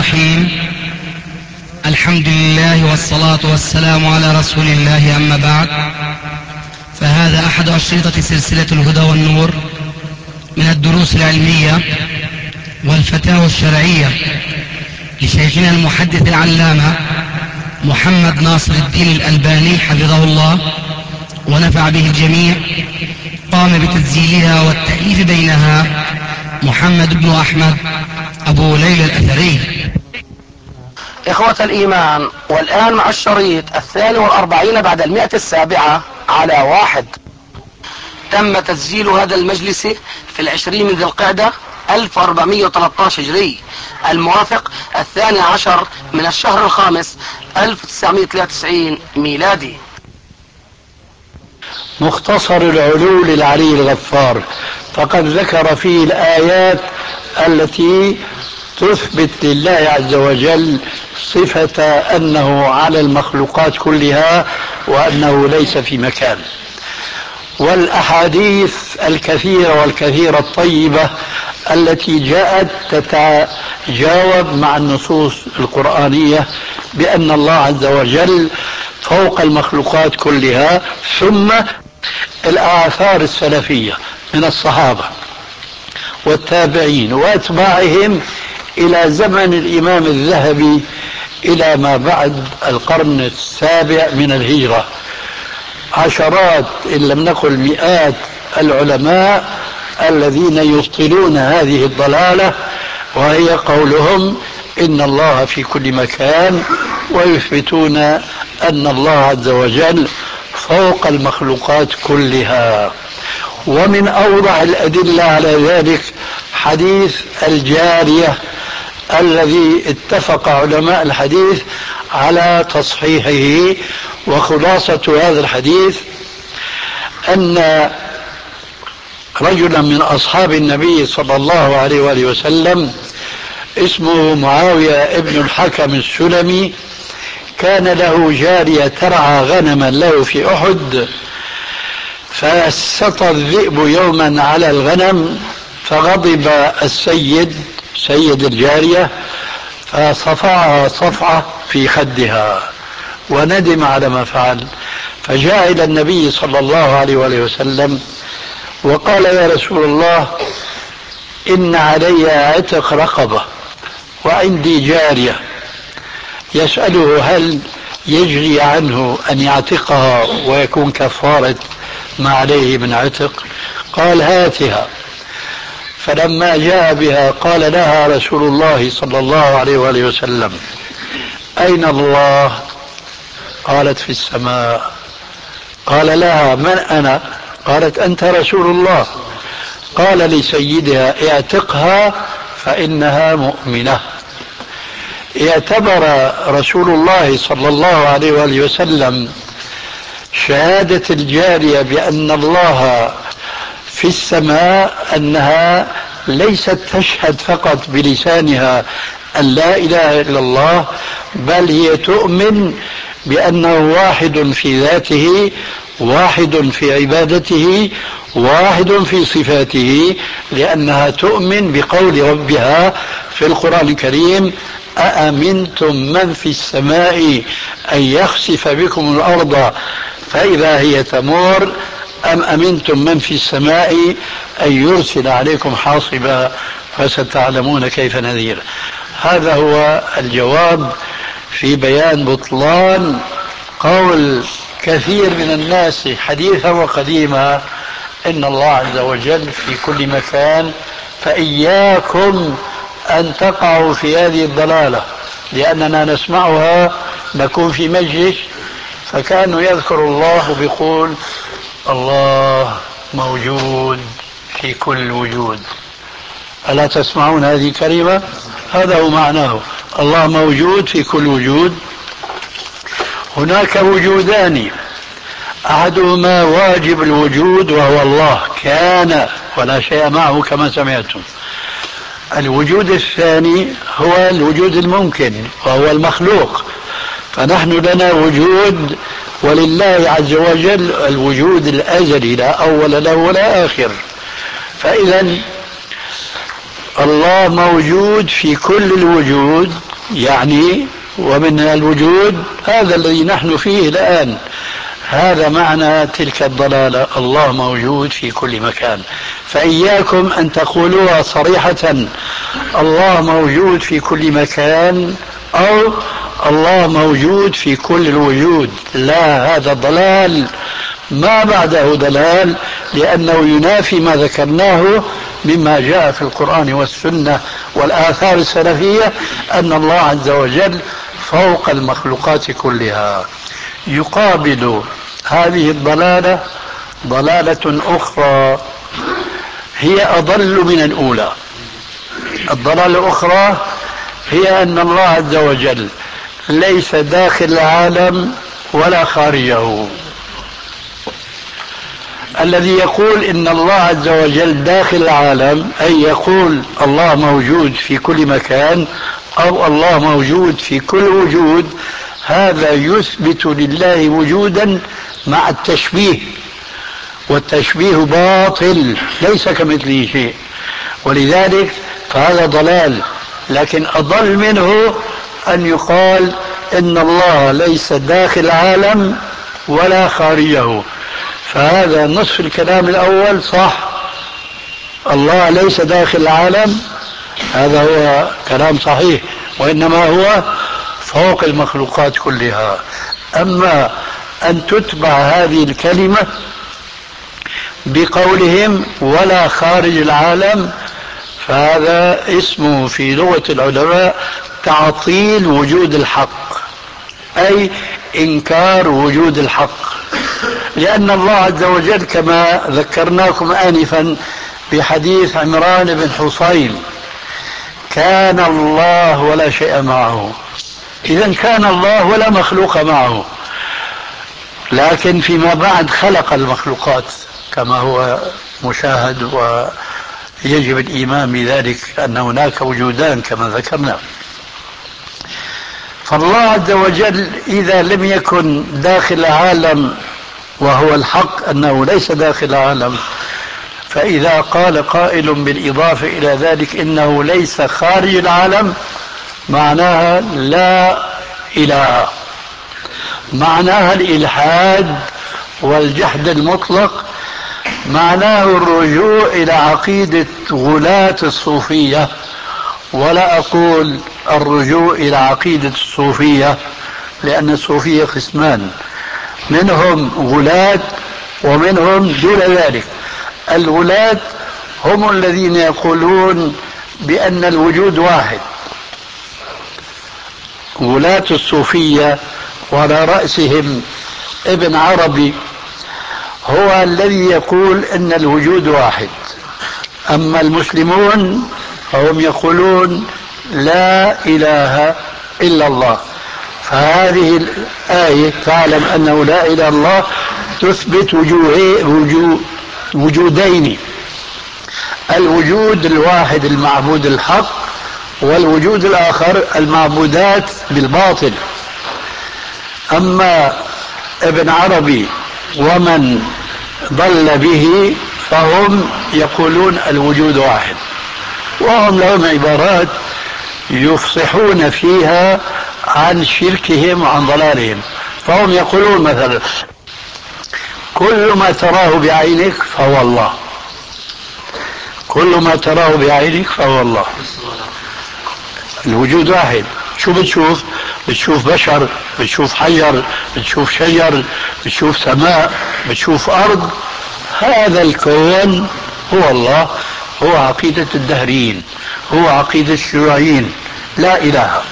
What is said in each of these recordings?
الرحيم. الحمد لله والصلاة والسلام على رسول الله، أما بعد، فهذا أحد أشرطة سلسلة الهدى والنور من الدروس العلمية والفتاوى الشرعية لشيخنا المحدث العلامة محمد ناصر الدين الألباني حفظه الله ونفع به الجميع. قام بتسجيلها والتأليف بينها محمد بن أحمد أبو ليلى الأثري. إخوة الإيمان، والآن مع الشريط 42 بعد 107 على 1. تم تسجيل هذا المجلس في 20 من ذي القعدة 1413 هجري، الموافق 12 من الشهر الخامس 1993 ميلادي. مختصر العلو للعلي الغفار، فقد ذكر فيه الآيات التي تثبت لله عز وجل صفة أنه على المخلوقات كلها وأنه ليس في مكان، والأحاديث الكثيرة الطيبة التي جاءت تتجاوب مع النصوص القرآنية بأن الله عز وجل فوق المخلوقات كلها، ثم الآثار السلفية من الصحابة والتابعين وأتباعهم إلى زمن الإمام الذهبي إلى ما بعد القرن السابع من الهجرة. عشرات إن لم نقل مئات العلماء الذين يبطلون هذه الضلالة، وهي قولهم إن الله في كل مكان، ويثبتون أن الله عز وجل فوق المخلوقات كلها. ومن أوضح الأدلة على ذلك حديث الجارية الذي اتفق علماء الحديث على تصحيحه. وخلاصة هذا الحديث أن رجلا من أصحاب النبي صلى الله عليه وآله وسلم اسمه معاوية ابن الحكم السلمي كان له جارية ترعى غنما له في أحد، فاستطى الذئب يوما على الغنم، فغضب سيد الجارية فصفعها صفعة في خدها وندم على ما فعل، فجاء إلى النبي صلى الله عليه وآله وسلم وقال: يا رسول الله، إن علي عتق رقبة وعندي جارية. يسأله: هل يجري عنه أن يعتقها ويكون كفارة ما عليه من عتق؟ قال: هاتها. فلما جاء بها قال لها رسول الله صلى الله عليه وآله وسلم: أين الله؟ قالت: في السماء. قال لها: من أنا؟ قالت: أنت رسول الله. قال لسيدها: اعتقها فإنها مؤمنة. اعتبر رسول الله صلى الله عليه وآله وسلم شهادة الجارية بأن الله في السماء أنها ليست تشهد فقط بلسانها أن لا إله إلا الله، بل هي تؤمن بأنه واحد في ذاته، واحد في عبادته، واحد في صفاته، لأنها تؤمن بقول ربها في القرآن الكريم: أأمنتم من في السماء أن يخسف بكم الأرض فإذا هي تمور، أم أمنتم من في السماء أن يرسل عليكم حاصبا فستعلمون كيف نذير. هذا هو الجواب في بيان بطلان قول كثير من الناس حديثا وقديما إن الله عز وجل في كل مكان، فإياكم أن تقعوا في هذه الضلالة، لأننا نسمعها نكون في مجلس فكأنه يذكر الله بيقول: الله موجود في كل وجود. ألا تسمعون هذه الكلمة؟ هذا هو معناه، الله موجود في كل وجود. هناك وجودان، أحدهما واجب الوجود وهو الله كان ولا شيء معه كما سمعتم. الوجود الثاني هو الوجود الممكن وهو المخلوق. فنحن لنا وجود، ولله عز وجل الوجود الأزلي لا أول له ولا آخر. فإذا الله موجود في كل الوجود، يعني ومن الوجود هذا الذي نحن فيه الآن. هذا معنى تلك الضلالة، الله موجود في كل مكان. فإياكم أن تقولوها صريحة الله موجود في كل مكان أو الله موجود في كل الوجود. لا، هذا ضلال ما بعده ضلال، لأنه ينافي ما ذكرناه مما جاء في القرآن والسنة والآثار السلفية أن الله عز وجل فوق المخلوقات كلها. يقابل هذه الضلالة ضلالة أخرى هي أضل من الأولى. الضلالة الأخرى هي أن الله عز وجل ليس داخل العالم ولا خارجه. الذي يقول إن الله عز وجل داخل العالم، أي يقول الله موجود في كل مكان أو الله موجود في كل وجود، هذا يثبت لله وجودا مع التشبيه، والتشبيه باطل ليس كمثله شيء، ولذلك فهذا ضلال. لكن أضل منه أن يقال إن الله ليس داخل العالم ولا خارجه، فهذا نصف الكلام الأول صح، الله ليس داخل العالم، هذا هو كلام صحيح، وإنما هو فوق المخلوقات كلها. أما أن تتبع هذه الكلمة بقولهم ولا خارج العالم، فهذا اسمه في لغة العلماء تعطيل وجود الحق، أي إنكار وجود الحق. لأن الله عز وجل كما ذكرناكم آنفا بحديث عمران بن حصين كان الله ولا شيء معه، إذن كان الله ولا مخلوق معه، لكن فيما بعد خلق المخلوقات كما هو مشاهد، ويجب الإيمان بذلك أن هناك وجودان كما ذكرنا. فالله عز وجل إذا لم يكن داخل العالم، وهو الحق أنه ليس داخل العالم، فإذا قال قائل بالإضافة إلى ذلك إنه ليس خارج العالم، معناها لا إله، معناها الإلحاد والجحد المطلق، معناه الرجوع إلى عقيدة غلاة الصوفية. ولا أقول الرجوع إلى عقيدة الصوفية، لأن الصوفية قسمان، منهم غلاة ومنهم دون ذلك. الغلاة هم الذين يقولون بأن الوجود واحد، غلاة الصوفية، وعلى رأسهم ابن عربي هو الذي يقول أن الوجود واحد. أما المسلمون فهم يقولون لا إله إلا الله. فهذه الآية تعلم أنه لا إله إلا الله تثبت وجودين: الوجود الواحد المعبود الحق، والوجود الآخر المعبودات بالباطل. أما ابن عربي ومن ضل به فهم يقولون الوجود واحد، وهم لهم عبارات يفصحون فيها عن شركهم وعن ضلالهم. فهم يقولون مثلا كل ما تراه بعينك فهو الله، كل ما تراه بعينك فهو الله. الوجود واحد. شو بتشوف؟ بتشوف بشر، بتشوف حجر، بتشوف شجر، بتشوف سماء، بتشوف أرض. هذا الكون هو الله، هو عقيدة الدهريين، هو عقيدة الشيوعيين، لا إله.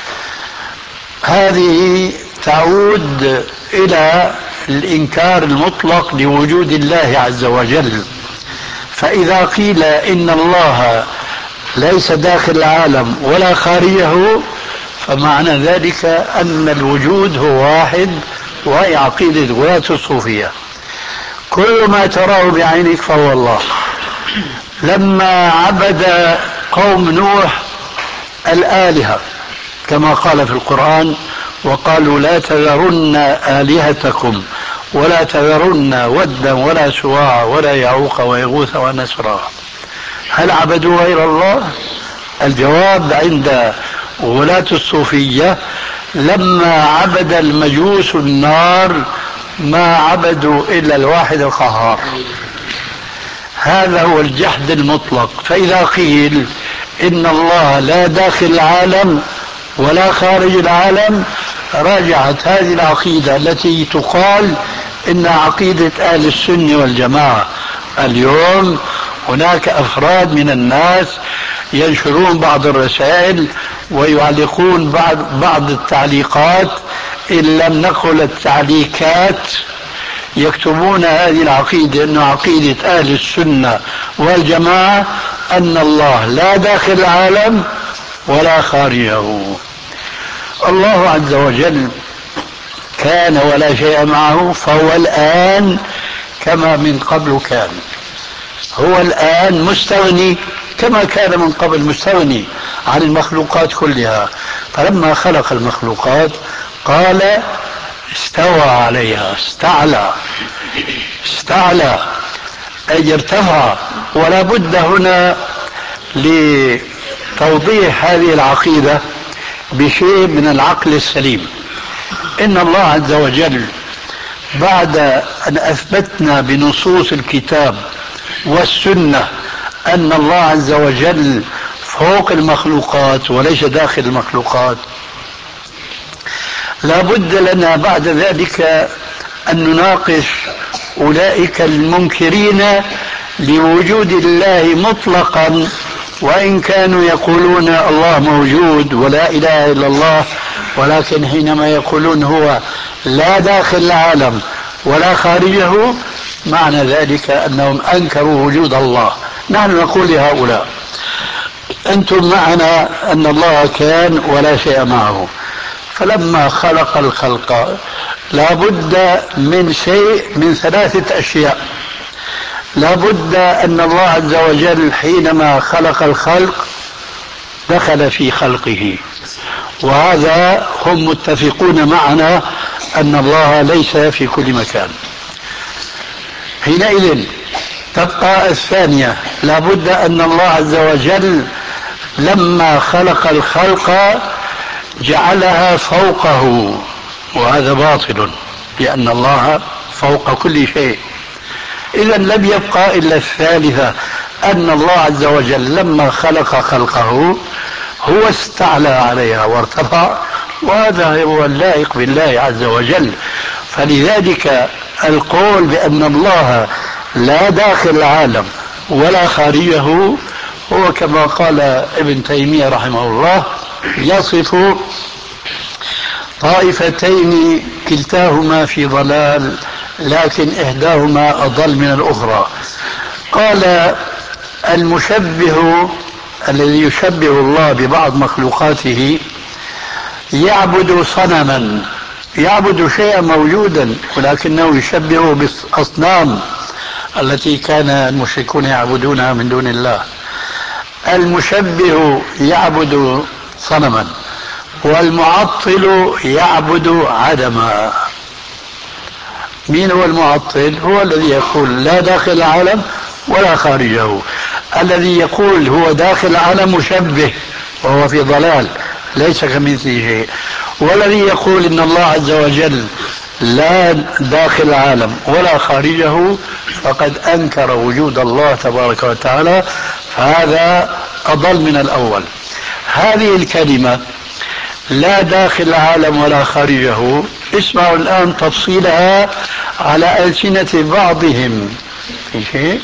هذه تعود إلى الإنكار المطلق لوجود الله عز وجل. فإذا قيل إن الله ليس داخل العالم ولا خارجه، فمعنى ذلك أن الوجود هو واحد، وهي عقيدة غلاة الصوفية. كل ما تراه بعينك فهو الله. لما عبد قوم نوح الآلهة كما قال في القرآن وقالوا لا تذرن آلهتكم ولا تذرن ودا ولا سواع ولا يعوق ويغوث ونسرا، هل عبدوا غير الله؟ الجواب عند ولاة الصوفية: لما عبد المجوس النار ما عبدوا إلا الواحد القهار. هذا هو الجحد المطلق. فإذا قيل إن الله لا داخل العالم ولا خارج العالم، راجعت هذه العقيدة التي تقال إنها عقيدة أهل السنة والجماعة. اليوم هناك أفراد من الناس ينشرون بعض الرسائل ويعلقون بعض التعليقات، إن لم نقل التعليقات، يكتبون هذه العقيدة أنه عقيدة أهل السنة والجماعة أن الله لا داخل العالم ولا خارجه. الله عز وجل كان ولا شيء معه، فهو الآن كما من قبل كان. هو الآن مستغني كما كان من قبل مستغني عن المخلوقات كلها. فلما خلق المخلوقات قال استوى عليها، استعلى أي ارتفع. ولا بد هنا لتوضيح هذه العقيدة بشيء من العقل السليم. إن الله عز وجل بعد أن أثبتنا بنصوص الكتاب والسنة أن الله عز وجل فوق المخلوقات وليس داخل المخلوقات، لا بد لنا بعد ذلك أن نناقش أولئك المنكرين لوجود الله مطلقا، وإن كانوا يقولون الله موجود ولا إله إلا الله، ولكن حينما يقولون هو لا داخل العالم ولا خارجه، معنى ذلك أنهم أنكروا وجود الله. نحن نقول لهؤلاء: أنتم معنا أن الله كان ولا شيء معه، فلما خلق الخلق لا بد من شيء من ثلاثة أشياء. لا بد أن الله عز وجل حينما خلق الخلق دخل في خلقه، وهذا هم متفقون معنا أن الله ليس في كل مكان. حينئذ تبقى الثانية: لا بد أن الله عز وجل لما خلق الخلق جعلها فوقه، وهذا باطل لأن الله فوق كل شيء. إذا لم يبقى إلا الثالثة، أن الله عز وجل لما خلق خلقه هو استعلى عليها وارتفع، وهذا هو اللائق بالله عز وجل. فلذلك القول بأن الله لا داخل العالم ولا خارجه هو كما قال ابن تيمية رحمه الله: يصف طائفتين كلتاهما في ضلال لكن إحداهما أضل من الأخرى. قال: المشبه الذي يشبه الله ببعض مخلوقاته يعبد صنما، يعبد شيئا موجودا ولكنه يشبهه بالأصنام التي كان المشركون يعبدونها من دون الله. المشبه يعبد صنما، والمعطل يعبد عدما. مين هو المعطل؟ هو الذي يقول لا داخل العالم ولا خارجه. الذي يقول هو داخل العالم مشبه وهو في ضلال ليس كمثله شيء. والذي يقول إن الله عز وجل لا داخل العالم ولا خارجه فقد أنكر وجود الله تبارك وتعالى، فهذا أضل من الأول. هذه الكلمة لا داخل العالم ولا خارجه، اسمعوا الآن تفصيلها على ألسنة بعضهم. في شيء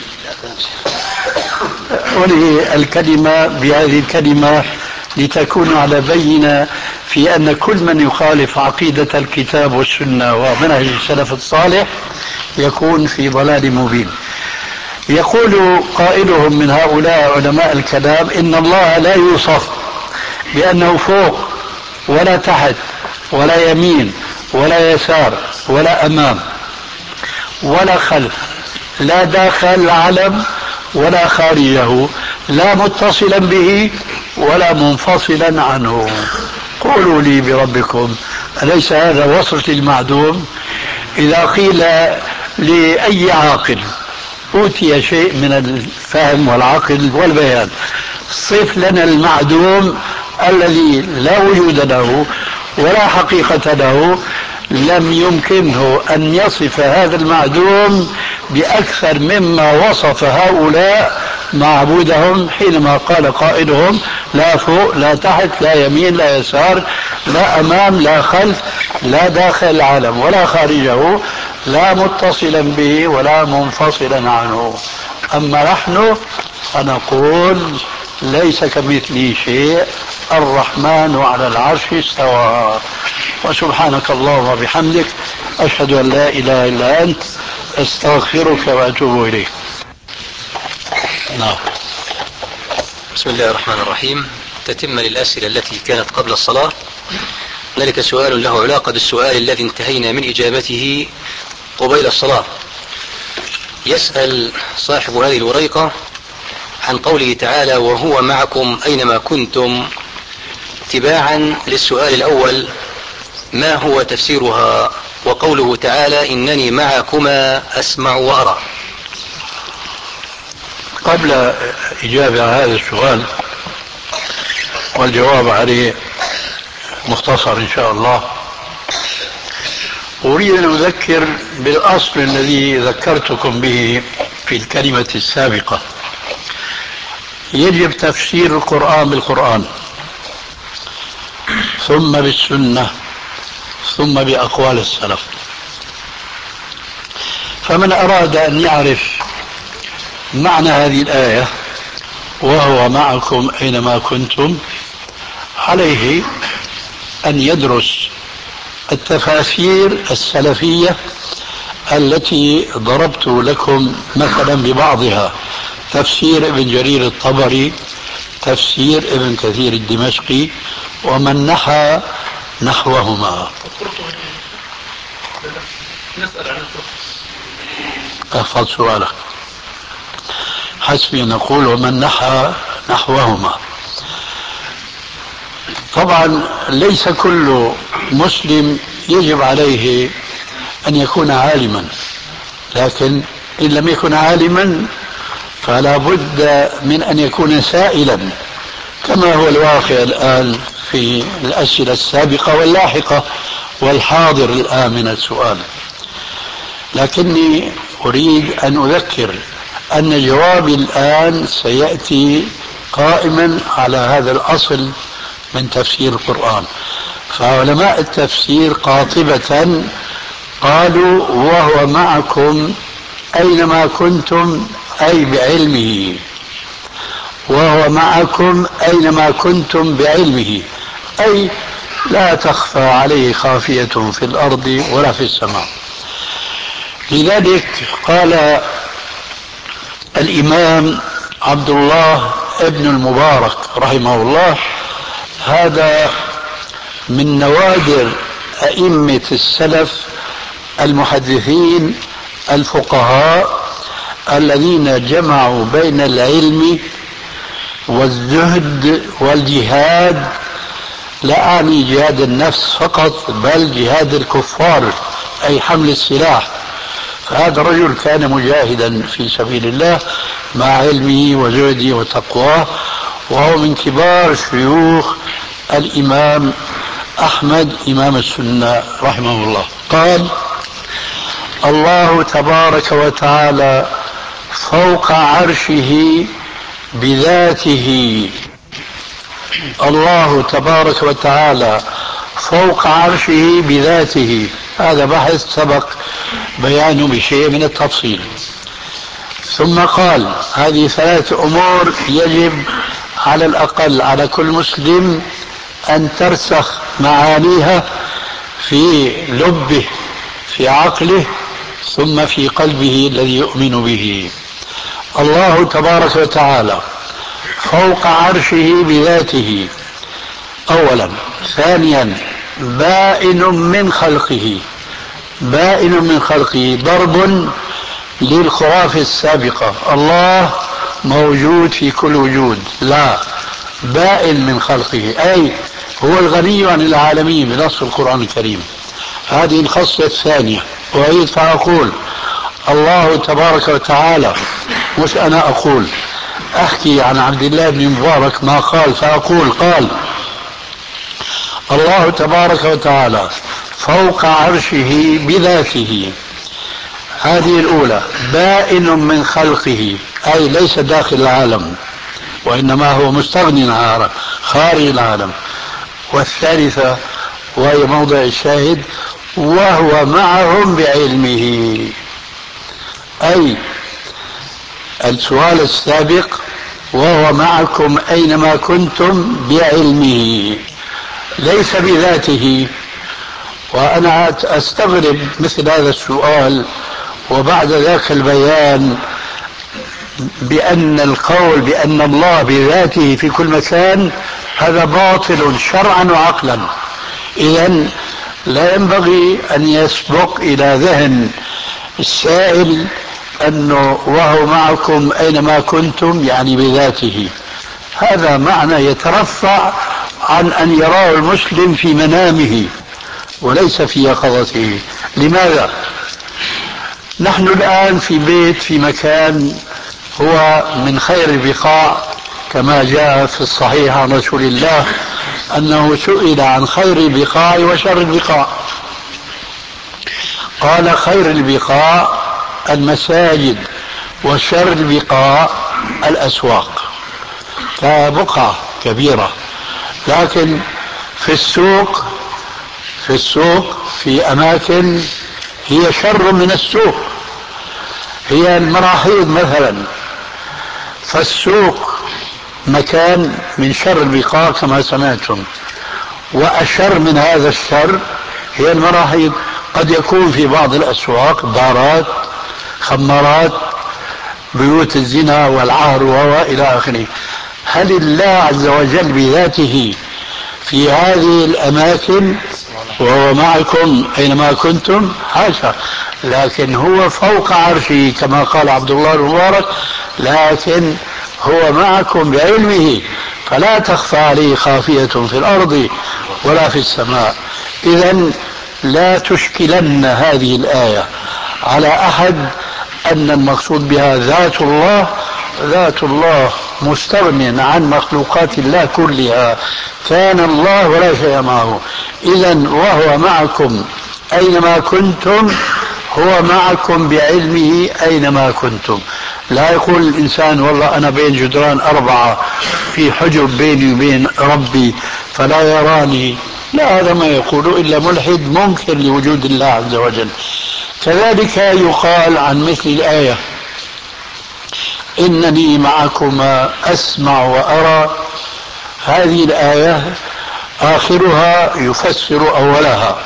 وله الكلمة بهذه الكلمة لتكون على بينة في أن كل من يخالف عقيدة الكتاب والسنة ومنهج السلف الصالح يكون في ضلال مبين. يقول قائلهم من هؤلاء علماء الكلام: إن الله لا يوصف بأنه فوق ولا تحت ولا يمين ولا يسار ولا أمام ولا خلف، لا داخل العالم ولا خارجه، لا متصلا به ولا منفصلا عنه. قولوا لي بربكم، أليس هذا وصف للمعدوم؟ إذا قيل لأي عاقل أوتي شيء من الفهم والعقل والبيان، صف لنا المعدوم الذي لا وجود له ولا حقيقة له، لم يمكنه أن يصف هذا المعدوم بأكثر مما وصف هؤلاء معبودهم حينما قال قائلهم لا فوق لا تحت لا يمين لا يسار لا أمام لا خلف لا داخل العالم ولا خارجه لا متصلا به ولا منفصلا عنه. أما نحن فنقول ليس كمثله شيء، الرحمن على العرش استوى. وسبحانك اللهم وبحمدك أشهد أن لا إله إلا أنت أستغفرك وأتوب إليك. نعم. بسم الله الرحمن الرحيم. تتم للأسئلة التي كانت قبل الصلاة. هنالك سؤال له علاقة بالسؤال الذي انتهينا من إجابته قبيل الصلاة. يسأل صاحب هذه الوريقة عن قوله تعالى وهو معكم أينما كنتم، تباعا للسؤال الأول ما هو تفسيرها وقوله تعالى إنني معكما أسمع وأرى؟ قبل إجابة على هذا السؤال والجواب عليه مختصر إن شاء الله، أريد أن أذكر بالأصل الذي ذكرتكم به في الكلمة السابقة. يجب تفسير القرآن بالقرآن، ثم بالسنة، ثم بأقوال السلف. فمن أراد أن يعرف معنى هذه الآية وهو معكم أينما كنتم، عليه أن يدرس التفاسير السلفية التي ضربت لكم مثلا ببعضها: تفسير ابن جرير الطبري، تفسير ابن كثير الدمشقي، ومن نحى نحوهما. أحفظ سؤالك. حسبي نقول ومن نحى نحوهما. طبعا ليس كل مسلم يجب عليه أن يكون عالما، لكن إن لم يكن عالما فلا بد من أن يكون سائلا، كما هو الواقع الآن في الأسئلة السابقة واللاحقة والحاضر الآن من السؤال. لكني أريد أن أذكر أن جوابي الآن سيأتي قائما على هذا الأصل من تفسير القرآن. فعلماء التفسير قاطبة قالوا وهو معكم أينما كنتم، أي بعلمه، وهو معكم أينما كنتم بعلمه، أي لا تخفى عليه خافية في الأرض ولا في السماء. لذلك قال الإمام عبد الله ابن المبارك رحمه الله، هذا من نوادر أئمة السلف المحدثين الفقهاء الذين جمعوا بين العلم والزهد والجهاد، لا أعني جهاد النفس فقط بل جهاد الكفار أي حمل السلاح. فهذا الرجل كان مجاهدا في سبيل الله مع علمه وزهده وتقواه، وهو من كبار شيوخ الإمام أحمد إمام السنة رحمه الله. قال الله تبارك وتعالى فوق عرشه بذاته. الله تبارك وتعالى فوق عرشه بذاته، هذا بحث سبق بيانه بشيء من التفصيل. ثم قال هذه ثلاث أمور يجب على الأقل على كل مسلم أن ترسخ معانيها في لبه في عقله ثم في قلبه الذي يؤمن به. الله تبارك وتعالى فوق عرشه بذاته أولا. ثانيا بائن من خلقه، بائن من خلقه، ضرب للخرافة السابقة الله موجود في كل وجود، لا، بائن من خلقه أي هو الغني عن العالمين بنص القرآن الكريم. هذه الخصلة الثانية. وأعيد فأقول الله تبارك وتعالى، مش أنا أقول، أحكي عن عبد الله بن مبارك ما قال فأقول قال الله تبارك وتعالى فوق عرشه بذاته، هذه الأولى، بائن من خلقه أي ليس داخل العالم وإنما هو مستغني عن خارج العالم. والثالثة وهي موضع الشاهد، وهو معهم بعلمه، أي السؤال السابق وهو معكم أينما كنتم بعلمه ليس بذاته. وأنا أستغرب مثل هذا السؤال وبعد ذاك البيان بأن القول بأن الله بذاته في كل مكان هذا باطل شرعا وعقلا. إذن لا ينبغي أن يسبق إلى ذهن السائل أنه وهو معكم أينما كنتم يعني بذاته، هذا معنى يترفع عن أن يراه المسلم في منامه وليس في يقظته. لماذا؟ نحن الآن في بيت في مكان هو من خير البقاع، كما جاء في الصحيح عن رسول الله أنه سئل عن خير البقاع وشر البقاع، قال خير البقاع المساجد وشر البقاع الأسواق. فبقعة كبيرة، لكن في السوق في أماكن هي شر من السوق، هي المراحيض مثلا، فالسوق مكان من شر البقاع كما سمعتم، وأشر من هذا الشر هي المراحيض. قد يكون في بعض الأسواق دارات، خمارات، بيوت الزنا والعهر وإلى آخره. هل الله عز وجل بذاته في هذه الأماكن وهو معكم أينما كنتم؟ حاشا، لكن هو فوق عرشه كما قال عبد الله المبارك، لكن هو معكم بعلمه فلا تخفى عليه خافية في الأرض ولا في السماء. إذن لا تشكلن هذه الآية على أحد أن المقصود بها ذات الله. ذات الله مستغن عن مخلوقات الله كلها، كان الله ولا شيء معه. إذن وهو معكم أينما كنتم، هو معكم بعلمه أينما كنتم. لا يقول الإنسان والله أنا بين جدران 4 في حجب بيني وبين ربي فلا يراني، لا، هذا ما يقوله إلا ملحد منكر لوجود الله عز وجل. كذلك يقال عن مثل الآية إنني معكما أسمع وأرى، هذه الآية آخرها يفسر أولها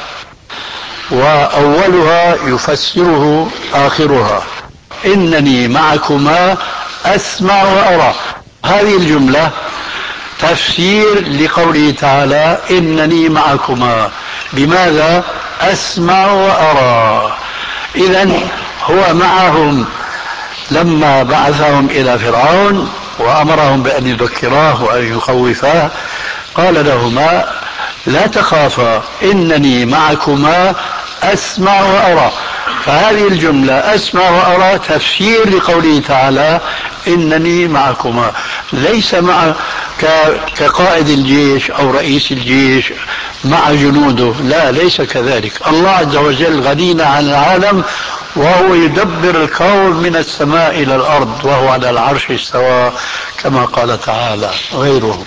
وأولها يفسره آخرها. إنني معكما أسمع وأرى، هذه الجملة تفسير لقوله تعالى إنني معكما. لماذا أسمع وأرى؟ إذن هو معهم لما بعثهم إلى فرعون وأمرهم بأن يذكراه وأن يخوفاه، قال لهما لا تخافا إنني معكما أسمع وأرى. فهذه الجملة أسمع وأرى تفسير لقوله تعالى إنني معكما، ليس مع كقائد الجيش أو رئيس الجيش مع جنوده، لا، ليس كذلك. الله عز وجل غني عن العالم وهو يدبر الكون من السماء إلى الأرض وهو على العرش استوى كما قال تعالى غيره.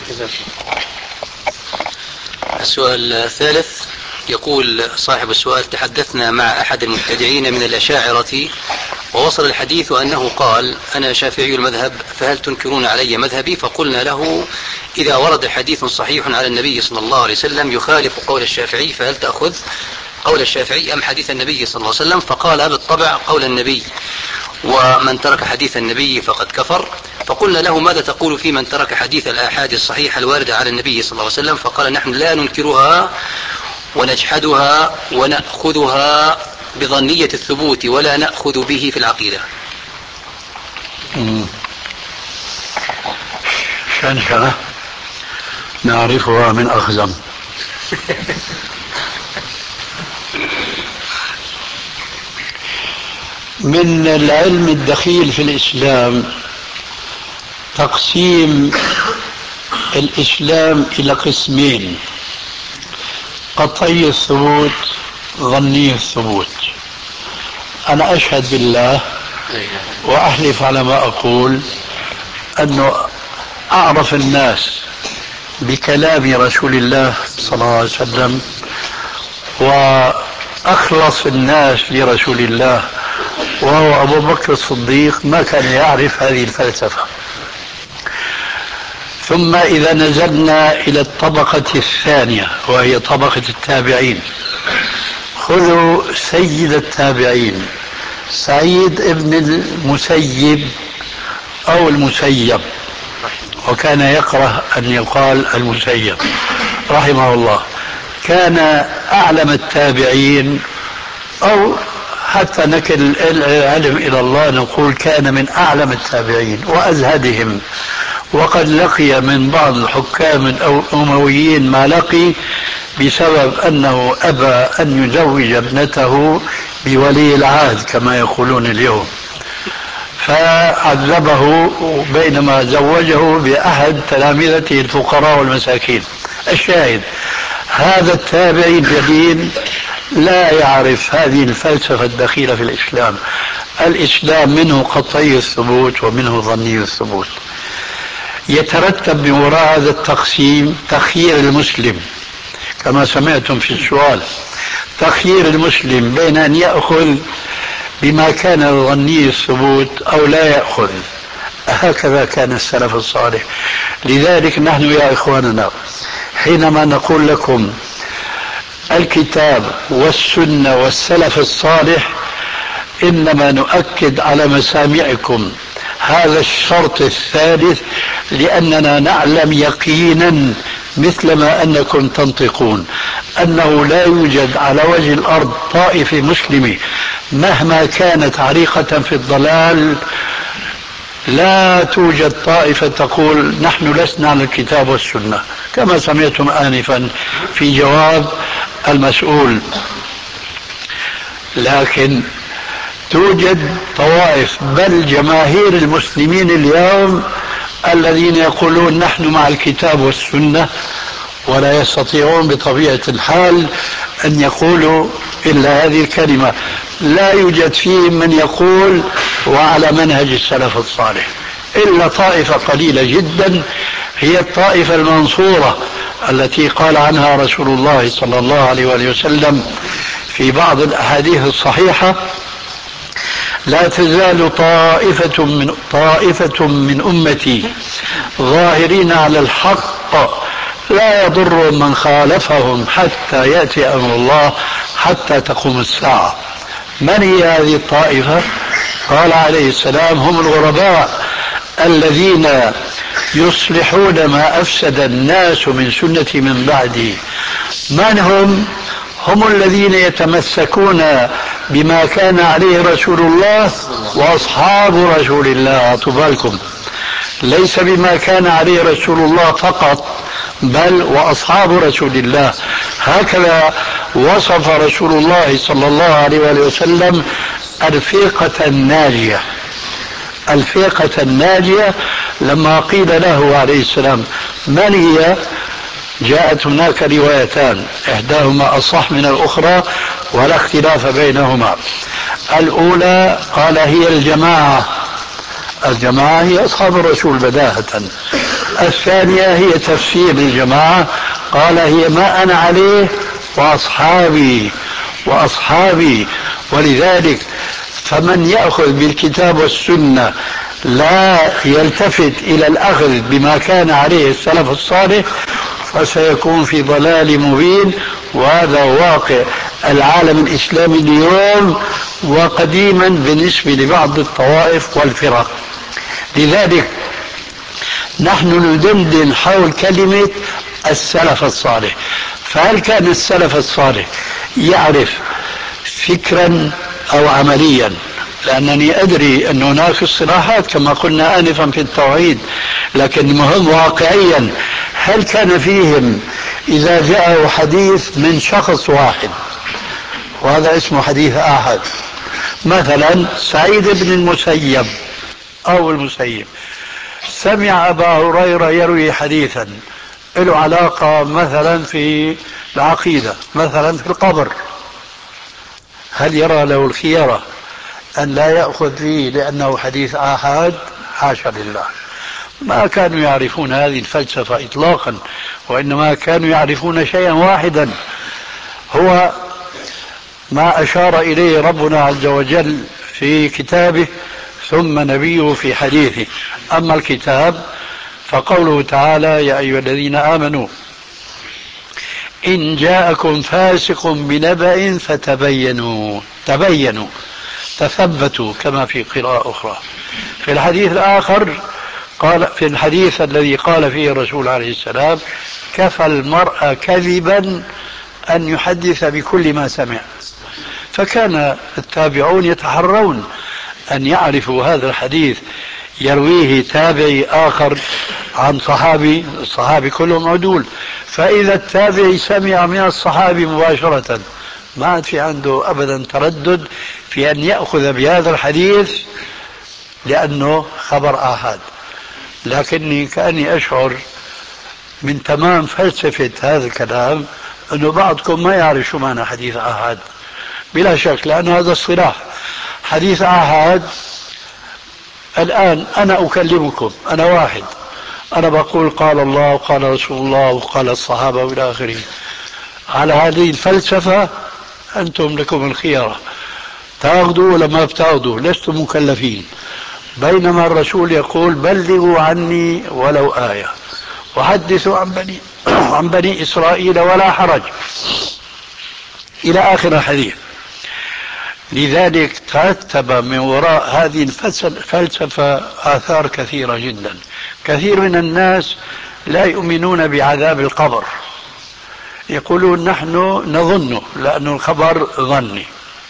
السؤال الثالث يقول صاحب السؤال تحدثنا مع أحد المبتدعين من الأشاعرة ووصل الحديث أنه قال أنا شافعي المذهب فهل تنكرون علي مذهبي؟ فقلنا له إذا ورد حديث صحيح على النبي صلى الله عليه وسلم يخالف قول الشافعي فهل تأخذ قول الشافعي أم حديث النبي صلى الله عليه وسلم؟ فقال بالطبع قول النبي، ومن ترك حديث النبي فقد كفر. فقلنا له ماذا تقول في من ترك حديث الآحاد الصحيحة الواردة على النبي صلى الله عليه وسلم؟ فقال نحن لا ننكرها ونجحدها ونأخذها بظنية الثبوت ولا نأخذ به في العقيدة. شنشنة نعرفها من أخزم. من العلم الدخيل في الإسلام تقسيم الإسلام إلى قسمين: قطعي الثبوت، ظني الثبوت. أنا أشهد بالله وأحلف على ما أقول أنه أعرف الناس بكلام رسول الله صلى الله عليه وسلم وأخلص الناس لرسول الله وهو أبو بكر الصديق ما كان يعرف هذه الفلسفة. ثم إذا نزلنا إلى الطبقة الثانية وهي طبقة التابعين، خذوا سيد التابعين سعيد ابن المسيب أو المسيب، وكان يكره أن يقال المسيب رحمه الله، كان أعلم التابعين، أو حتى نكل العلم إلى الله نقول كان من أعلم التابعين وأزهدهم، وقد لقي من بعض الحكام الأمويين ما لقي بسبب أنه أبى أن يزوج ابنته بولي العهد كما يقولون اليوم، فعذبه بينما زوجه بأحد تلامذته الفقراء والمساكين. الشاهد هذا التابعي الجليل لا يعرف هذه الفلسفة الدخيلة في الإسلام. الإسلام منه قطعي الثبوت ومنه ظني الثبوت. يترتب من وراء هذا التقسيم تخيير المسلم كما سمعتم في السؤال، تخيير المسلم بين أن يأخذ بما كان ظني الثبوت أو لا يأخذ. هكذا كان السلف الصالح. لذلك نحن يا إخواننا حينما نقول لكم الكتاب والسنة والسلف الصالح إنما نؤكد على مسامعكم هذا الشرط الثالث، لأننا نعلم يقينا مثلما أنكم تنطقون أنه لا يوجد على وجه الأرض طائفة مسلمة مهما كانت عريقة في الضلال، لا توجد طائفة تقول نحن لسنا على الكتاب والسنة كما سمعتم آنفا في جواب المسؤول. لكن توجد طوائف بل جماهير المسلمين اليوم الذين يقولون نحن مع الكتاب والسنة، ولا يستطيعون بطبيعة الحال أن يقولوا إلا هذه الكلمة. لا يوجد فيهم من يقول وعلى منهج السلف الصالح إلا طائفة قليلة جدا، هي الطائفة المنصورة التي قال عنها رسول الله صلى الله عليه وآله وسلم في بعض الأحاديث الصحيحة: لا تزال طائفة من أمتي ظاهرين على الحق لا يضر من خالفهم حتى يأتي أمر الله حتى تقوم الساعة. من هي هذه الطائفة؟ قال عليه السلام: هم الغرباء الذين يصلحون ما أفسد الناس من سنتي من بعدي. من هم؟ هم الذين يتمسكون بما كان عليه رسول الله وأصحاب رسول الله. بالكم، ليس بما كان عليه رسول الله فقط بل وأصحاب رسول الله. هكذا وصف رسول الله صلى الله عليه وسلم الفرقة الناجية. الفرقة الناجية لما قيل له عليه السلام من هي؟ جاءت هناك روايتان إحداهما أصح من الأخرى ولا اختلاف بينهما. الأولى قال هي الجماعة، الجماعة هي أصحاب الرسول بداهة. الثانية هي تفسير الجماعة، قال هي ما أنا عليه وأصحابي. ولذلك فمن يأخذ بالكتاب والسنة لا يلتفت إلى الأخذ بما كان عليه السلف الصالح فسيكون في ضلال مبين. وهذا واقع العالم الإسلامي اليوم وقديما بالنسبة لبعض الطوائف والفرق. لذلك نحن ندندن حول كلمة السلف الصالح. فهل كان السلف الصالح يعرف فكرا أو عمليا؟ لأنني أدري أن هناك اصطلاحات كما قلنا آنفا في التوحيد، لكن المهم واقعيا هل كان فيهم إذا جاءه حديث من شخص واحد وهذا اسمه حديث آحاد مثلا سعيد بن المسيب أو المسيب سمع أبا هريرة يروي حديثا له علاقة مثلا في العقيدة، مثلا في القبر، هل يرى له الخيرة أن لا يأخذ فيه لأنه حديث آحاد؟ حاشا لله، ما كانوا يعرفون هذه الفلسفة إطلاقا، وإنما كانوا يعرفون شيئا واحدا هو ما أشار إليه ربنا عز وجل في كتابه ثم نبيه في حديثه. أما الكتاب فقوله تعالى: يا أيها الذين آمنوا إن جاءكم فاسق بنبأ فتبينوا، تبينوا تثبتوا كما في قراءة أخرى. في الحديث الآخر قال، في الحديث الذي قال فيه الرسول عليه السلام: كفى المرء كذبا أن يحدث بكل ما سمع. فكان التابعون يتحرون أن يعرفوا هذا الحديث يرويه تابعي آخر عن صحابي، الصحابي كلهم عدول، فإذا التابعي سمع من الصحابي مباشرة ما عاد في عنده أبدا تردد في أن يأخذ بهذا الحديث لأنه خبر آحاد. لكني كأني أشعر من تمام فلسفة هذا الكلام أنه بعضكم ما يعرف شو معنى حديث آحاد، بلا شك، لأن هذا الصلاح حديث آحاد. الآن أنا أكلمكم، أنا واحد، أنا بقول قال الله وقال رسول الله وقال الصحابة وإلى آخره، على هذه الفلسفة أنتم لكم الخيارة، تأخذوا ولا ما بتأخذوا، لستم مكلفين. بينما الرسول يقول: بلغوا عني ولو آية وحدثوا عن بني إسرائيل ولا حرج، إلى آخر الحديث. لذلك ترتب من وراء هذه الفلسفة آثار كثيرة جدا. كثير من الناس لا يؤمنون بعذاب القبر، يقولون نحن نظنه لأن الخبر ظني.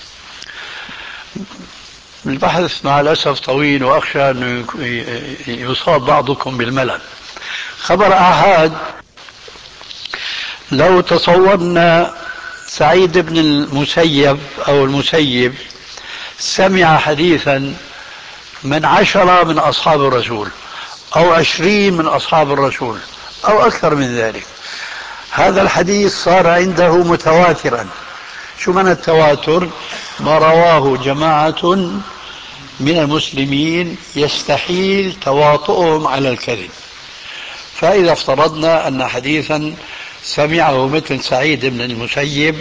البحث مع الأسف طويل وأخشى أن يصاب بعضكم بالملل. خبر آحاد، لو تصورنا سعيد بن المسيب أو المسيب سمع حديثا من 10 من أصحاب الرسول أو 20 من أصحاب الرسول أو أكثر من ذلك، هذا الحديث صار عنده متواترا. شو معنى التواتر؟ ما رواه جماعة من المسلمين يستحيل تواطؤهم على الكذب. فإذا افترضنا أن حديثا سمعه مثل سعيد بن المسيب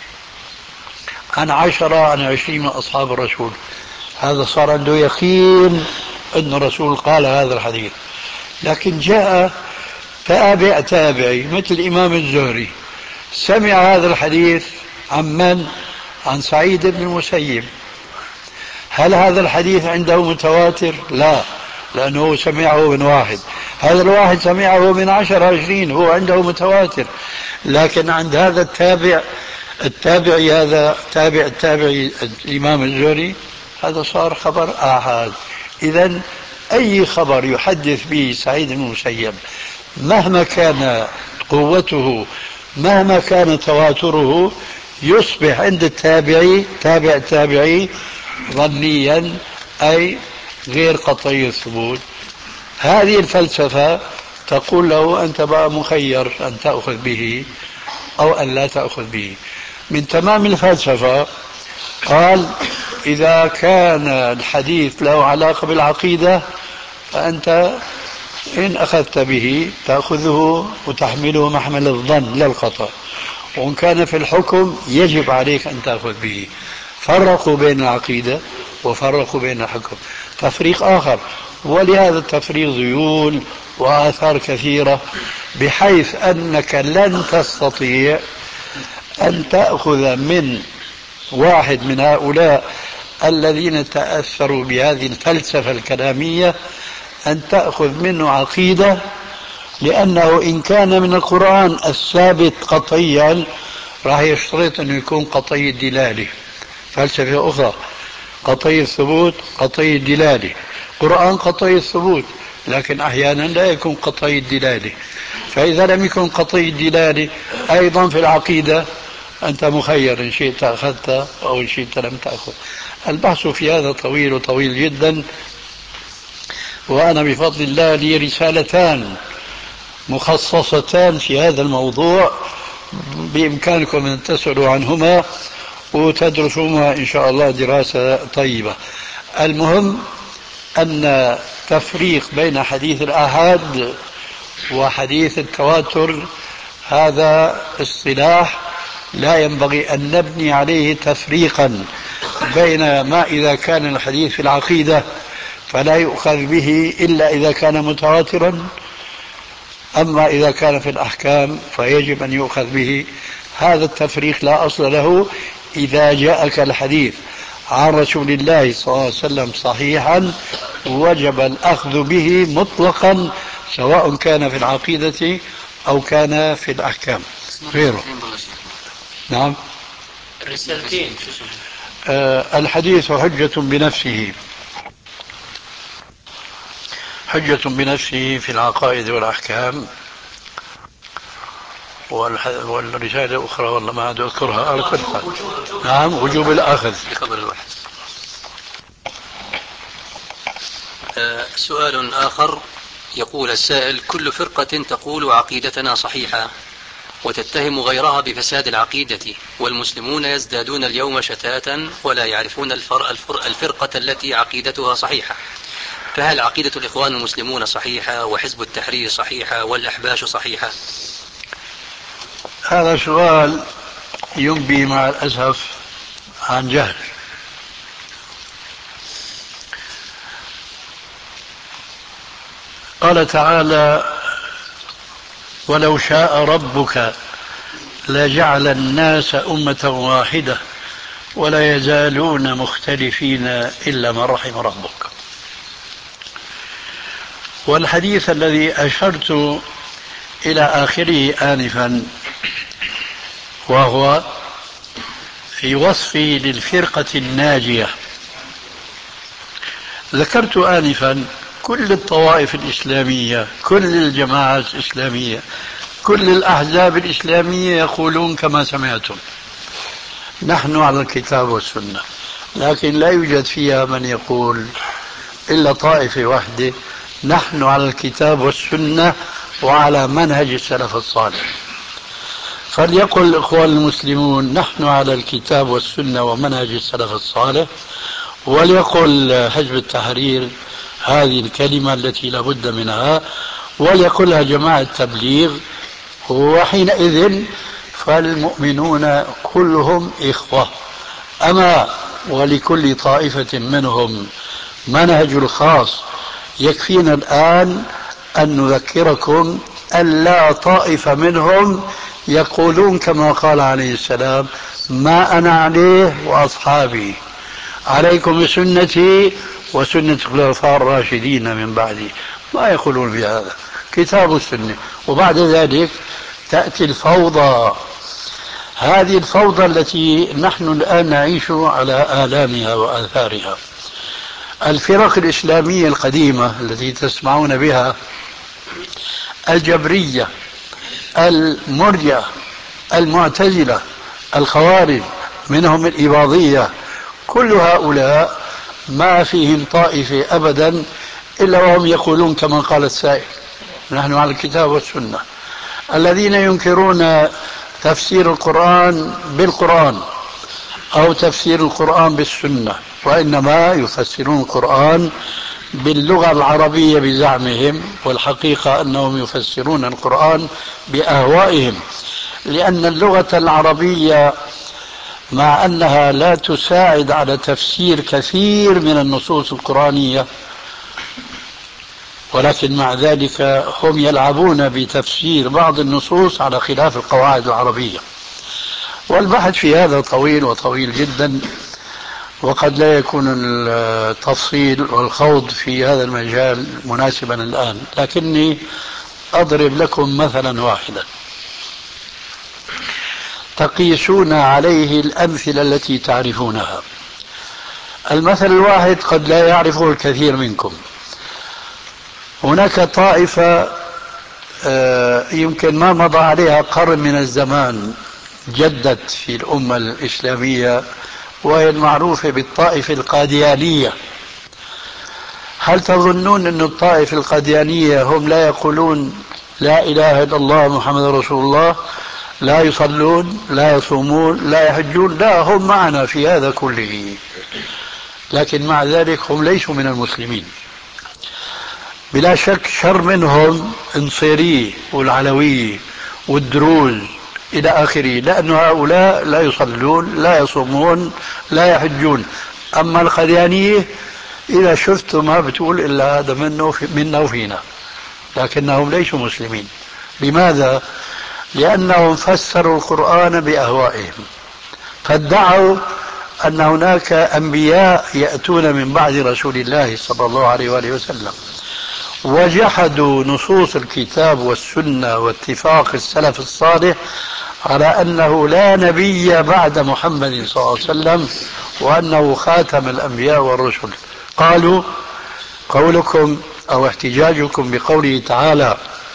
عن 10 عن 20 من أصحاب الرسول، هذا صار عنده يقين أن الرسول قال هذا الحديث. لكن جاء تابعي مثل الإمام الزهري سمع هذا الحديث عن من؟ عن سعيد بن المسيب. هل هذا الحديث عنده متواتر؟ لا، لأنه سمعه من واحد، هذا الواحد سمعه من 10 20، هو عنده متواتر. لكن عند هذا التابعي هذا التابعي الإمام الزهري، هذا صار خبر آحاد. إذن أي خبر يحدث به سعيد بن المسيب مهما كان قوته، مهما كان تواتره، يصبح عند التابعي ظنيا، أي غير قطعي الثبوت. هذه الفلسفة تقول له أنت بقى مخير أن تأخذ به أو أن لا تأخذ به. من تمام الفلسفة قال: إذا كان الحديث له علاقة بالعقيدة فأنت إن أخذت به تأخذه وتحمله محمل الظن لا الخطأ، وإن كان في الحكم يجب عليك أن تأخذ به. فرقوا بين العقيدة وفرقوا بين الحكم تفريق آخر، ولهذا التفريق ذيول وآثار كثيرة، بحيث أنك لن تستطيع أن تأخذ من واحد من هؤلاء الذين تأثروا بهذه الفلسفة الكلامية أن تأخذ منه عقيدة، لأنه إن كان من القرآن الثابت قطعيا راح يشترط أنه يكون قطعي الدلالة. فلسفة أخرى قطعي الثبوت قطعي الدلالة، قرآن قطعي الثبوت لكن أحيانا لا يكون قطعي الدلالة. فإذا لم يكن قطعي الدلالة أيضا في العقيدة أنت مخير، إن شئت أخذت أو إن شئت لم تأخذ. البحث في هذا طويل وطويل جدا، وأنا بفضل الله لي رسالتان مخصصتان في هذا الموضوع، بإمكانكم أن تسألوا عنهما وتدرسوهما إن شاء الله دراسة طيبة. المهم أن تفريق بين حديث الآحاد وحديث التواتر هذا اصطلاح لا ينبغي أن نبني عليه تفريقا بين ما إذا كان الحديث في العقيدة فلا يؤخذ به إلا إذا كان متواترا، أما إذا كان في الأحكام فيجب أن يؤخذ به. هذا التفريق لا أصل له. إذا جاءك الحديث عن رسول الله صلى الله عليه وسلم صحيحا وجب الأخذ به مطلقا، سواء كان في العقيدة أو كان في الأحكام غيره. نعم. الرسالتين الحديث حجة بنفسه، حجة بنفسه في العقائد والأحكام. والرسالة الأخرى والله ما عاد أذكرها على كل حال. نعم، وجوب الأخذ بخبر الواحد. سؤال آخر يقول السائل: كل فرقة تقول عقيدتنا صحيحة وتتهم غيرها بفساد العقيدة، والمسلمون يزدادون اليوم شتاتا ولا يعرفون الفرقة التي عقيدتها صحيحة، فهل عقيدة الإخوان المسلمون صحيحة وحزب التحرير صحيحة والأحباش صحيحة؟ هذا سؤال ينبي مع الأسف عن جهل. قال تعالى: ولو شاء ربك لجعل الناس أمة واحدة ولا يزالون مختلفين إلا من رحم ربك. والحديث الذي أشرت إلى آخره آنفا وهو في وصفي للفرقة الناجية، ذكرت آنفا كل الطوائف الإسلامية، كل الجماعات الإسلامية، كل الأحزاب الإسلامية يقولون كما سمعتم: نحن على الكتاب والسنة، لكن لا يوجد فيها من يقول إلا طائفة واحدة: نحن على الكتاب والسنة وعلى منهج السلف الصالح. فليقل الإخوان المسلمون: نحن على الكتاب والسنة ومنهج السلف الصالح، وليقل حزب التحرير هذه الكلمة التي لا بد منها، وليقلها جماعة التبليغ، وحينئذ فالمؤمنون كلهم إخوة. أما ولكل طائفة منهم منهج الخاص. يكفينا الآن أن نذكركم أن لا طائفة منهم يقولون كما قال عليه السلام: ما أنا عليه وأصحابي، عليكم بسنتي وسنة الخلفاء الراشدين من بعدي. ما يقولون بهذا، كتاب السنة. وبعد ذلك تأتي الفوضى، هذه الفوضى التي نحن الآن نعيش على آلامها وآثارها. الفرق الإسلامية القديمة التي تسمعون بها، الجبرية، المرجئة، المعتزلة، الخوارج، منهم الإباضية، كل هؤلاء ما فيهم طائفة أبدا إلا وهم يقولون كما قال السائل: نحن على الكتاب والسنة. الذين ينكرون تفسير القرآن بالقرآن أو تفسير القرآن بالسنة، وإنما يفسرون القرآن باللغة العربية بزعمهم، والحقيقة أنهم يفسرون القرآن بأهوائهم، لأن اللغة العربية مع أنها لا تساعد على تفسير كثير من النصوص القرآنية، ولكن مع ذلك هم يلعبون بتفسير بعض النصوص على خلاف القواعد العربية. والبحث في هذا طويل وطويل جدا، وقد لا يكون التفصيل والخوض في هذا المجال مناسبا الآن، لكني أضرب لكم مثلا واحدا تقيسون عليه الأمثلة التي تعرفونها. المثل الواحد قد لا يعرفه الكثير منكم. هناك طائفة يمكن ما مضى عليها قرن من الزمان جدت في الأمة الإسلامية، وهي المعروفة بالطائفة القاديانية. هل تظنون أن الطائفة القاديانية هم لا يقولون لا إله إلا الله محمد رسول الله، لا يصلون، لا يصومون، لا يحجون؟ لا، هم معنا في هذا كله، لكن مع ذلك هم ليسوا من المسلمين. بلا شك شر منهم النصيرية والعلوية والدروز إلى آخره، لأن هؤلاء لا يصلون، لا يصومون، لا يحجون. أما القاديانية إذا شفت ما بتقول إلا هذا منا وفينا، لكنهم ليسوا مسلمين. لماذا؟ لأنهم فسروا القرآن بأهوائهم، فادعوا أن هناك أنبياء يأتون من بعد رسول الله صلى الله عليه وآله وسلم، وجحدوا نصوص الكتاب والسنة واتفاق السلف الصالح على أنه لا نبي بعد محمد صلى الله عليه وسلم، وأنه خاتم الأنبياء والرسل. قالوا قولكم أو احتجاجكم بقوله تعالى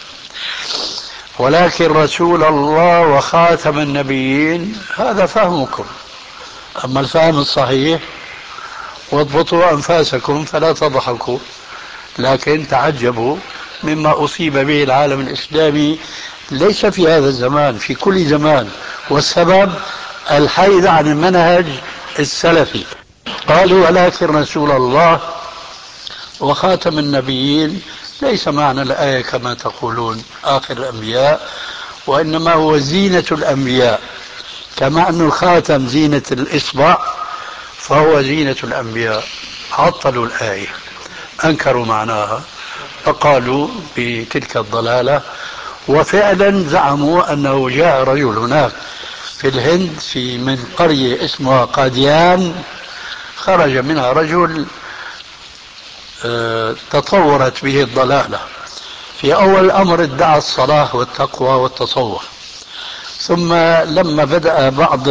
ولكن رسول الله وخاتم النبيين، هذا فهمكم. أما الفهم الصحيح واضبطوا أنفاسكم فلا تضحكوا، لكن تعجبوا مما أصيب به العالم الإسلامي، ليس في هذا الزمان، في كل زمان، والسبب الحيد عن المنهج السلفي. قالوا ولكن رسول الله وخاتم النبيين، ليس معنى الآية كما تقولون آخر الأنبياء، وإنما هو زينة الأنبياء، كما أن الخاتم زينة الإصبع فهو زينة الأنبياء. عطلوا الآية، أنكروا معناها، فقالوا بتلك الضلالة. وفعلا زعموا أنه جاء رجل هناك في الهند من قرية اسمها قاديان، خرج منها رجل تطورت به الضلالة. في أول الأمر ادعى الصلاة والتقوى والتصوف، ثم لما بدأ بعض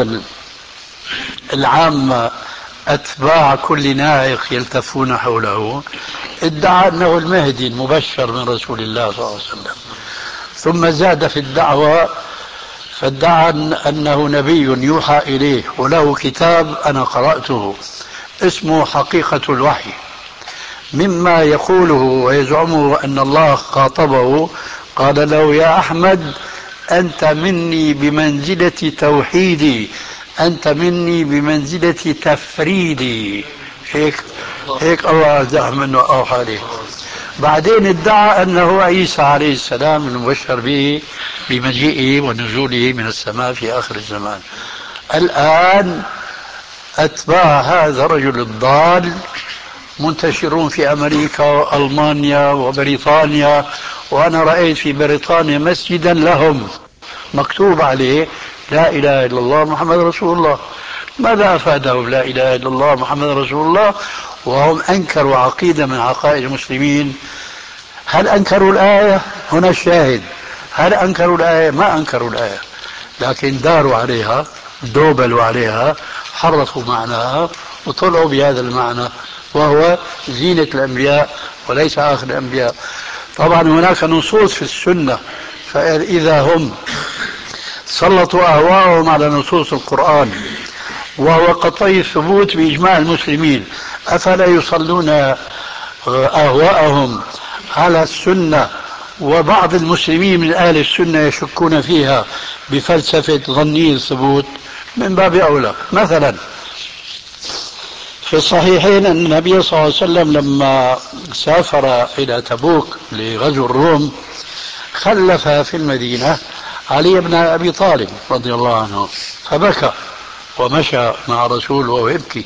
العامة أتباع كل نائق يلتفون حوله، ادعى أنه المهدي المبشر من رسول الله صلى الله عليه وسلم، ثم زاد في الدعوة فادعى أنه نبي يوحى إليه وله كتاب أنا قرأته اسمه حقيقة الوحي، مما يقوله ويزعمه أن الله خاطبه قال له يا أحمد أنت مني بمنزلة توحيدي، أنت مني بمنزلة تفريدي. هيك الله زعم منه أوحى عليه. بعدين ادعى أنه عيسى عليه السلام المبشر به بمجيئه ونزوله من السماء في آخر الزمان. الآن أتباع هذا الرجل الضال منتشرون في أمريكا وألمانيا وبريطانيا، وأنا رأيت في بريطانيا مسجدا لهم مكتوب عليه لا إله إلا الله محمد رسول الله. ماذا أفادهم لا إله إلا الله محمد رسول الله وهم أنكروا عقيدة من عقائد المسلمين؟ هل أنكروا الآية؟ هنا الشاهد، هل أنكروا الآية؟ ما أنكروا الآية، لكن داروا عليها، دوبلوا عليها، حرفوا معناها وطلعوا بهذا المعنى وهو زينة الأنبياء وليس آخر الأنبياء. طبعا هناك نصوص في السنة، فإذا هم سلطوا أهواءهم على نصوص القرآن وهو قطعي الثبوت بإجماع المسلمين، أفلا يصلون أهواءهم على السنة؟ وبعض المسلمين من أهل السنة يشكون فيها بفلسفة ظني الثبوت، من باب أولى. مثلا في الصحيحين أن النبي صلى الله عليه وسلم لما سافر إلى تبوك لغزو الروم خلف في المدينة علي بن أبي طالب رضي الله عنه، فبكى ومشى مع رسول وهو يبكي،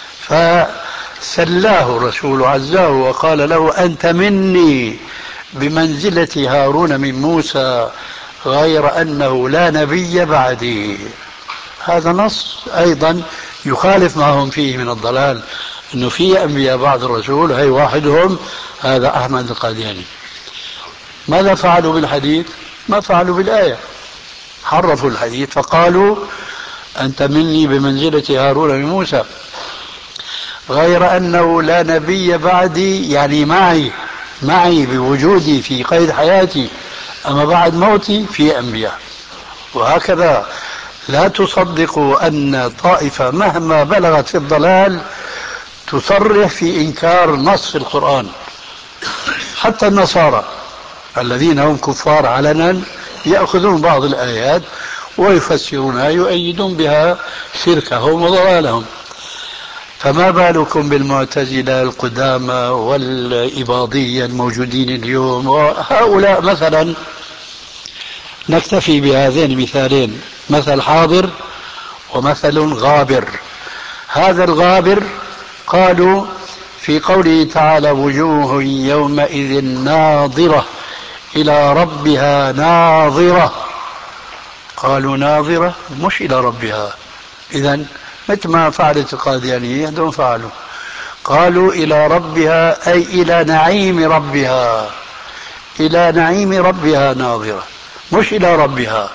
فسلاه الرسول عزاه وقال له أنت مني بمنزلة هارون من موسى غير أنه لا نبي بعدي. هذا نص أيضا يخالف ما هم فيه من الضلال، أنه في أنبياء بعد الرسول، هي واحدهم هذا أحمد القادياني. ماذا فعلوا بالحديث؟ ما فعلوا بالآية، حرفوا الحديث فقالوا أنت مني بمنزلة هارون من موسى غير أنه لا نبي بعدي، يعني معي بوجودي في قيد حياتي، أما بعد موتي في أنبياء. وهكذا لا تصدقوا أن طائفة مهما بلغت في الضلال تصرح في إنكار نص القرآن. حتى النصارى الذين هم كفار علنا يأخذون بعض الآيات ويفسرونها يؤيدون بها شركهم وضلالهم. فما بالكم بالمعتزلة القدامى والإباضية الموجودين اليوم وهؤلاء. مثلا نكتفي بهذين المثالين، مثل حاضر ومثل غابر. هذا الغابر قالوا في قوله تعالى وجوه يومئذ ناظرة إلى ربها ناظرة، قالوا ناظرة مش إلى ربها. إذن مثل ما فعلت القاديانية دون فعلوا، قالوا إلى ربها أي إلى نعيم ربها، إلى نعيم ربها ناظرة مش إلى ربها.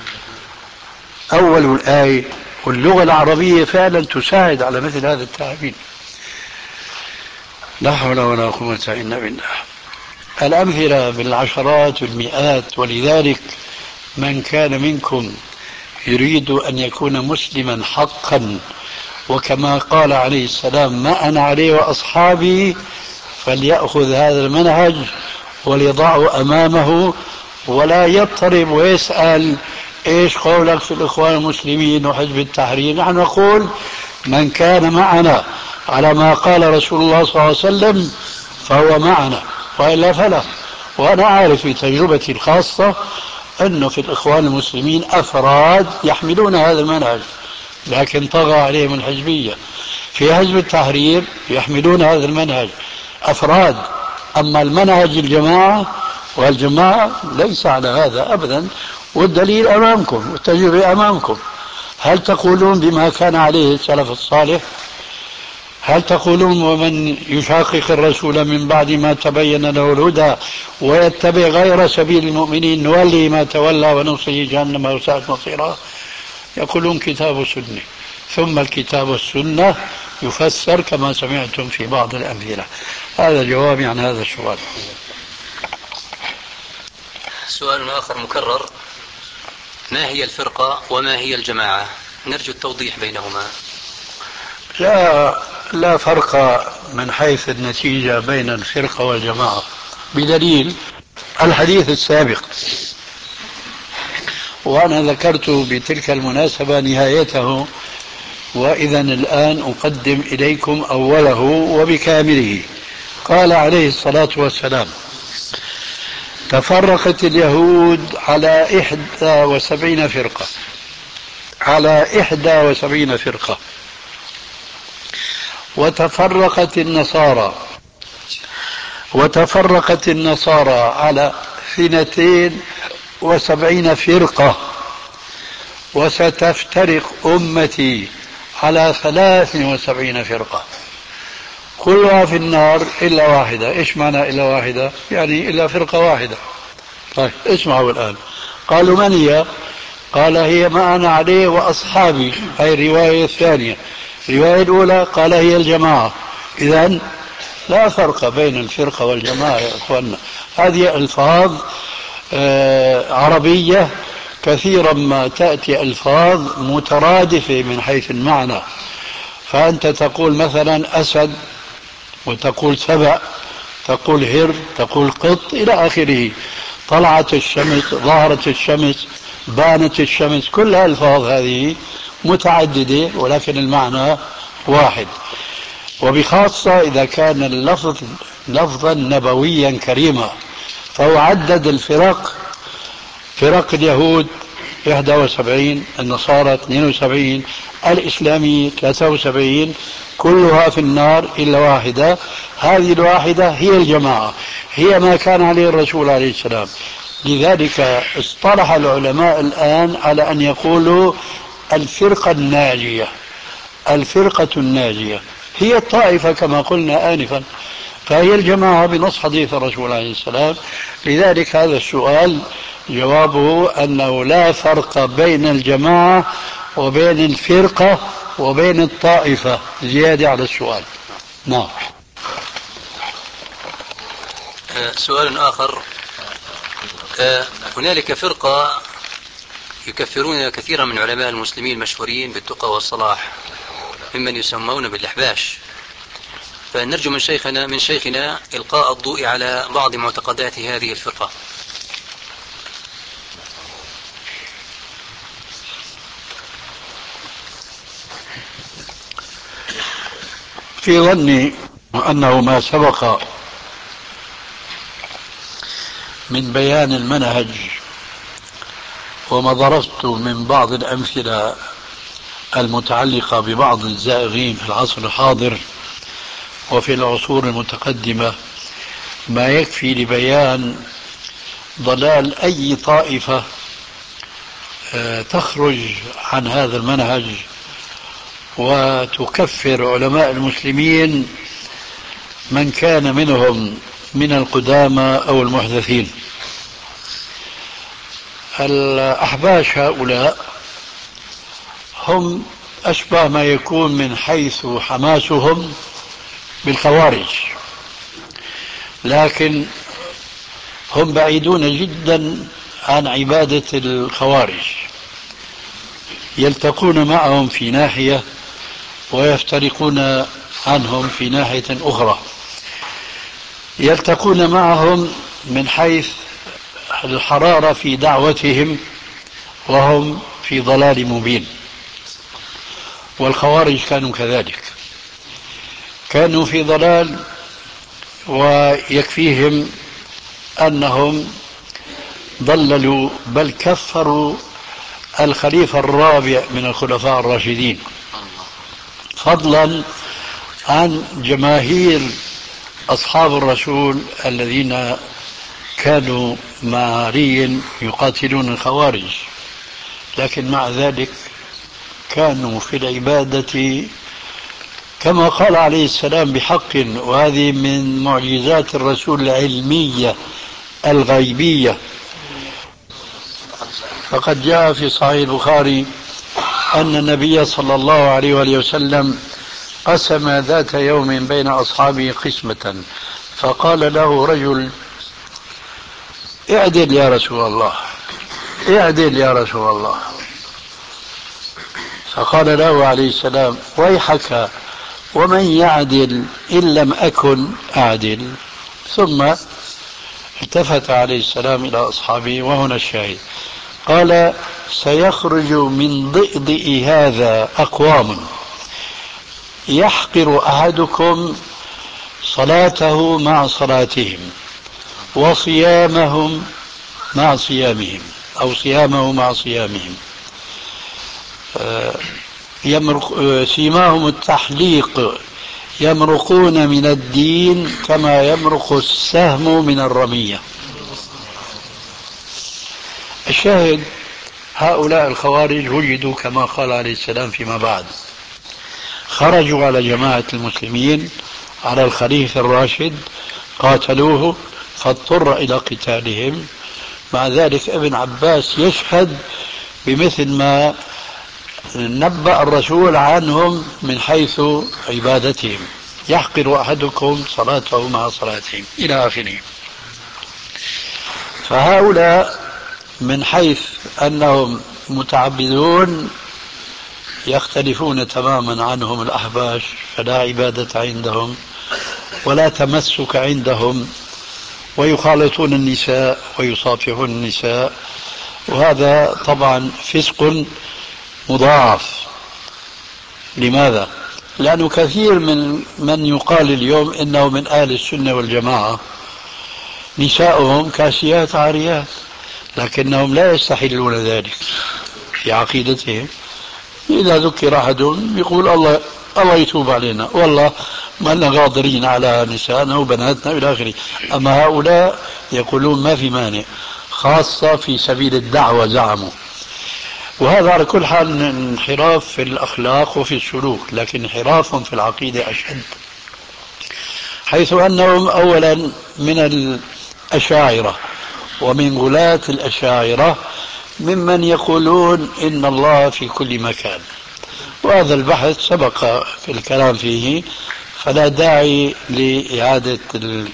أول الآية، واللغة العربية فعلا تساعد على مثل هذا التعبير. لا حول ولا قوة إلا بالله. الأمثلة بالعشرات والمئات. ولذلك من كان منكم يريد أن يكون مسلما حقا وكما قال عليه السلام ما أنا عليه وأصحابي فليأخذ هذا المنهج وليضعه أمامه ولا يضطرب ويسأل إيش قولك في الإخوان المسلمين وحزب التحرير. نحن نقول من كان معنا على ما قال رسول الله صلى الله عليه وسلم فهو معنا وإلا فلا. وأنا أعرف بتجربتي الخاصة أنه في الإخوان المسلمين أفراد يحملون هذا المنهج لكن طغى عليهم الحزبية. في حزب التحرير يحملون هذا المنهج أفراد، أما المنهج الجماعة والجماعة ليس على هذا أبدا. والدليل أمامكم والتجربة أمامكم. هل تقولون بما كان عليه السلف الصالح؟ هل تقولون ومن يشاقق الرسول من بعد ما تبين له الهدى ويتبع غير سبيل المؤمنين نولي ما تولى ونصله جهنم وساءت مصيرا؟ يقولون كتاب وسنة، ثم الكتاب والسنة يفسر كما سمعتم في بعض الأمثلة. هذا جوابي عن هذا السؤال. سؤال آخر مكرر: ما هي الفرقة وما هي الجماعة؟ نرجو التوضيح بينهما. لا فرق من حيث النتيجة بين الفرقة والجماعة بدليل الحديث السابق، وأنا ذكرت بتلك المناسبة نهايته، وإذا الآن أقدم إليكم أوله وبكامله. قال عليه الصلاة والسلام: تفرقت اليهود على 71 فرقة، على 71 فرقة. وتفرقت النصارى على 72 فرقة. وستفترق أمتي على 73 فرقة كلها في النار إلا واحدة. إيش معنى إلا واحدة؟ يعني إلا فرقة واحدة. طيب اسمعوا الآن. قالوا من هي؟ قال هي ما أنا عليه وأصحابي، هي الرواية الثانية. الرواية الأولى قال هي الجماعة. إذن لا فرق بين الفرقة والجماعة يا أخوانا. هذه ألفاظ عربية كثيرا ما تأتي ألفاظ مترادفة من حيث المعنى. فأنت تقول مثلا أسد وتقول سبع، تقول هر، تقول قط إلى آخره. طلعت الشمس، ظهرت الشمس، بانت الشمس، كل الألفاظ هذه متعددة ولكن المعنى واحد. وبخاصة إذا كان اللفظ لفظا نبويا كريما، فهو عدد الفرق. فرق اليهود 71، النصارى 72، الإسلامية 73، كلها في النار إلا واحدة. هذه الواحدة هي الجماعة، هي ما كان عليه الرسول عليه السلام. لذلك اصطلح العلماء الآن على أن يقولوا الفرقة الناجية. الفرقة الناجية هي الطائفة كما قلنا آنفا، فهي الجماعة بنص حديث الرسول عليه السلام. لذلك هذا السؤال جوابه أنه لا فرق بين الجماعة وبين الفرقة وبين الطائفة. زيادة على السؤال. نعم. سؤال آخر: هنالك فرقة يكفرون كثيرا من علماء المسلمين المشهورين بالتقى والصلاح ممن يسمون بالأحباش، فنرجو من شيخنا إلقاء الضوء على بعض معتقدات هذه الفرقة. في ظني أنه ما سبق من بيان المنهج وما درست من بعض الأمثلة المتعلقة ببعض الزائغين في العصر الحاضر وفي العصور المتقدمة ما يكفي لبيان ضلال أي طائفة تخرج عن هذا المنهج وتكفر علماء المسلمين من كان منهم من القدامى أو المحدثين. الأحباش هؤلاء هم أشبه ما يكون من حيث حماسهم بالخوارج، لكن هم بعيدون جدا عن عبادة الخوارج، يلتقون معهم في ناحية ويفترقون عنهم في ناحية أخرى. يلتقون معهم من حيث الحرارة في دعوتهم وهم في ضلال مبين، والخوارج كانوا كذلك، كانوا في ضلال، ويكفيهم أنهم ضللوا بل كفروا الخليفة الرابع من الخلفاء الراشدين، فضلا عن جماهير أصحاب الرسول الذين كانوا مع علي يقاتلون الخوارج، لكن مع ذلك كانوا في العبادة كما قال عليه السلام بحق، وهذه من معجزات الرسول العلمية الغيبية. فقد جاء في صحيح البخاري أن النبي صلى الله عليه وآله وسلم قسم ذات يوم بين أصحابه قسمة، فقال له رجل: اعدل يا رسول الله، اعدل يا رسول الله. فقال له عليه السلام: ويحك، ومن يعدل إن لم أكن أعدل؟ ثم التفت عليه السلام إلى أصحابه، وهنا الشاهد، قال: سيخرج من ضئضئ هذا أقوام يحقر أحدكم صلاته مع صلاتهم وصيامهم مع صيامهم، أو صيامه مع صيامهم، سيماهم التحليق، يمرقون من الدين كما يمرق السهم من الرمية. الشاهد: هؤلاء الخوارج وجدوا كما قال عليه السلام فيما بعد، خرجوا على جماعة المسلمين، على الخليفة الراشد، قاتلوه فاضطر إلى قتالهم. مع ذلك ابن عباس يشهد بمثل ما نبأ الرسول عنهم من حيث عبادتهم: يحقر أحدكم صلاته مع صلاتهم إلى آخره. فهؤلاء من حيث أنهم متعبدون يختلفون تماما عنهم الأحباش، فلا عبادة عندهم ولا تمسك عندهم، ويخالطون النساء ويصافحون النساء، وهذا طبعا فسق مضاعف. لماذا؟ لأنه كثير من يقال اليوم إنه من أهل السنة والجماعة نساؤهم كاسيات عاريات، لكنهم لا يستحلون ذلك في عقيدتهم. إذا ذكر أحدهم يقول: الله يتوب علينا، والله ما لنا قادرين على نسائنا وبناتنا إلى آخره. أما هؤلاء يقولون ما في مانع، خاصة في سبيل الدعوة زعموا. وهذا على كل حال انحراف في الأخلاق وفي السلوك، لكن انحراف في العقيدة أشد، حيث أنهم أولا من الأشاعرة ومن غلاة الأشاعرة ممن يقولون إن الله في كل مكان، وهذا البحث سبق في الكلام فيه، فلا داعي لإعادة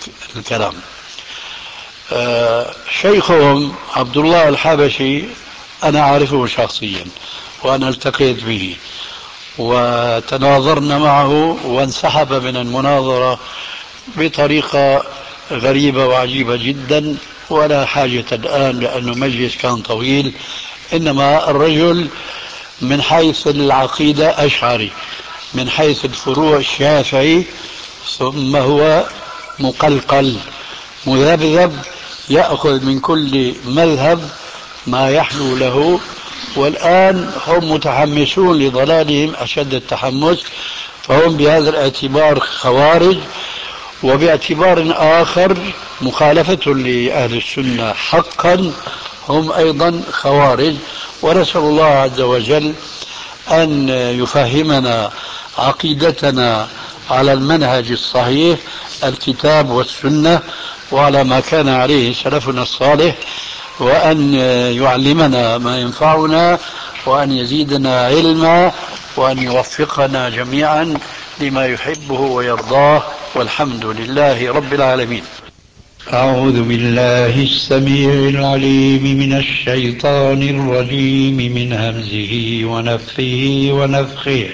الكلام. شيخهم عبد الله الحبشي أنا أعرفه شخصيا وأنا التقيت به وتناظرنا معه، وانسحب من المناظرة بطريقة غريبة وعجيبة جدا، ولا حاجة الآن لأنه مجلس كان طويل. إنما الرجل من حيث العقيدة أشعري، من حيث الفروع شافعي، ثم هو مقلقل مذبذب، يأخذ من كل مذهب ما يحلو له. والآن هم متحمسون لضلالهم أشد التحمس، فهم بهذا الاعتبار خوارج، وباعتبار آخر مخالفة لأهل السنة حقا هم أيضا خوارج. ونسأل الله عز وجل أن يفهمنا عقيدتنا على المنهج الصحيح، الكتاب والسنة، وعلى ما كان عليه سلفنا الصالح، وأن يعلمنا ما ينفعنا، وأن يزيدنا علما، وأن يوفقنا جميعا لما يحبه ويرضاه، والحمد لله رب العالمين. أعوذ بالله السميع العليم من الشيطان الرجيم من همزه ونفخه ونفخه.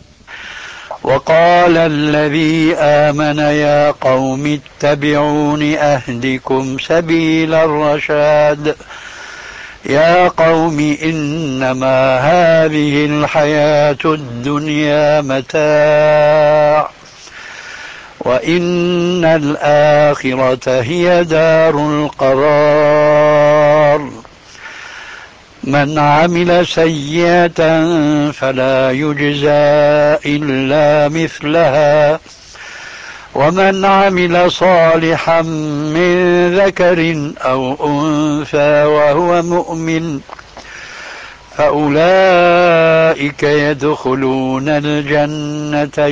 وقال الذي آمن يا قوم اتبعون أهدكم سبيل الرشاد. يا قوم إنما هذه الحياة الدنيا متاع وإن الآخرة هي دار القرار. من عمل سيئة فلا يجزى إلا مثلها ومن عمل صالحا من ذكر أو أنثى وهو مؤمن فأولئك يدخلون الجنة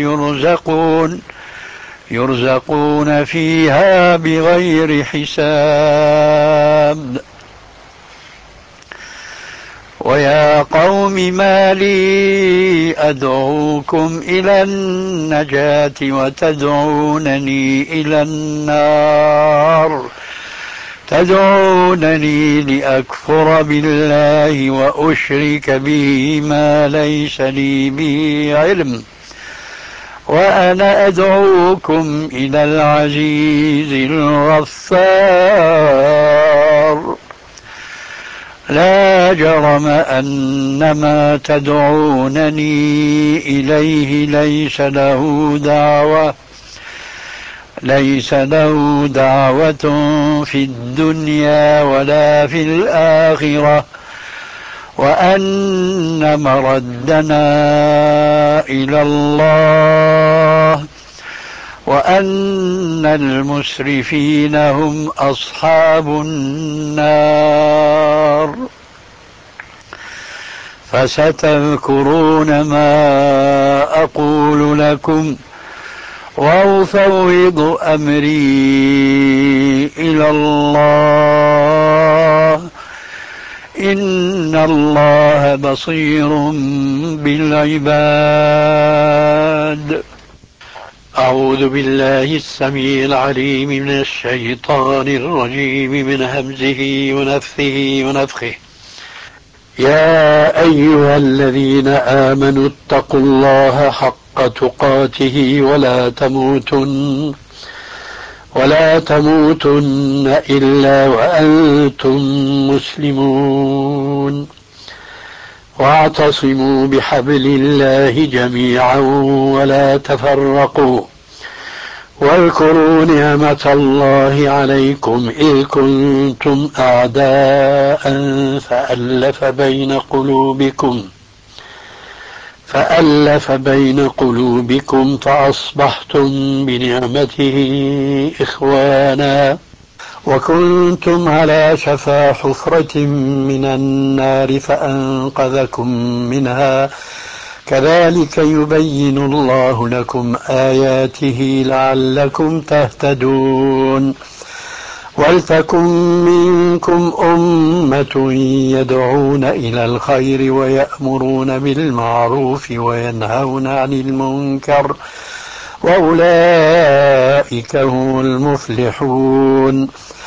يرزقون فيها بغير حساب. ويا قوم ما لي أدعوكم إلى النجاة وتدعونني إلى النار، تدعونني لأكفر بالله وأشرك به ما ليس لي به علم، وأنا أدعوكم إلى العزيز الغفار. لا جرم أن ما تدعونني إليه ليس له دعوة في الدنيا ولا في الآخرة، وأن مردنا إلى الله، وأن المسرفين هم أصحاب النار. فستذكرون ما أقول لكم وأفوض أمري إلى الله، إن الله بصير بالعباد. أعوذ بالله السميع العليم من الشيطان الرجيم من همزه ونفثه ونفخه. يا أيها الذين آمنوا اتقوا الله حق تقاته ولا تموتن إلا وأنتم مسلمون، واعتصموا بحبل الله جميعا ولا تفرقوا، واذكروا نعمة الله عليكم إذ كنتم أعداء فألف بين قلوبكم فأصبحتم بنعمته إخوانا، وكنتم على شفا حفرة من النار فأنقذكم منها، كذلك يبين الله لكم آياته لعلكم تهتدون. ولتكن منكم أمة يدعون إلى الخير ويأمرون بالمعروف وينهون عن المنكر وأولئك هم المفلحون.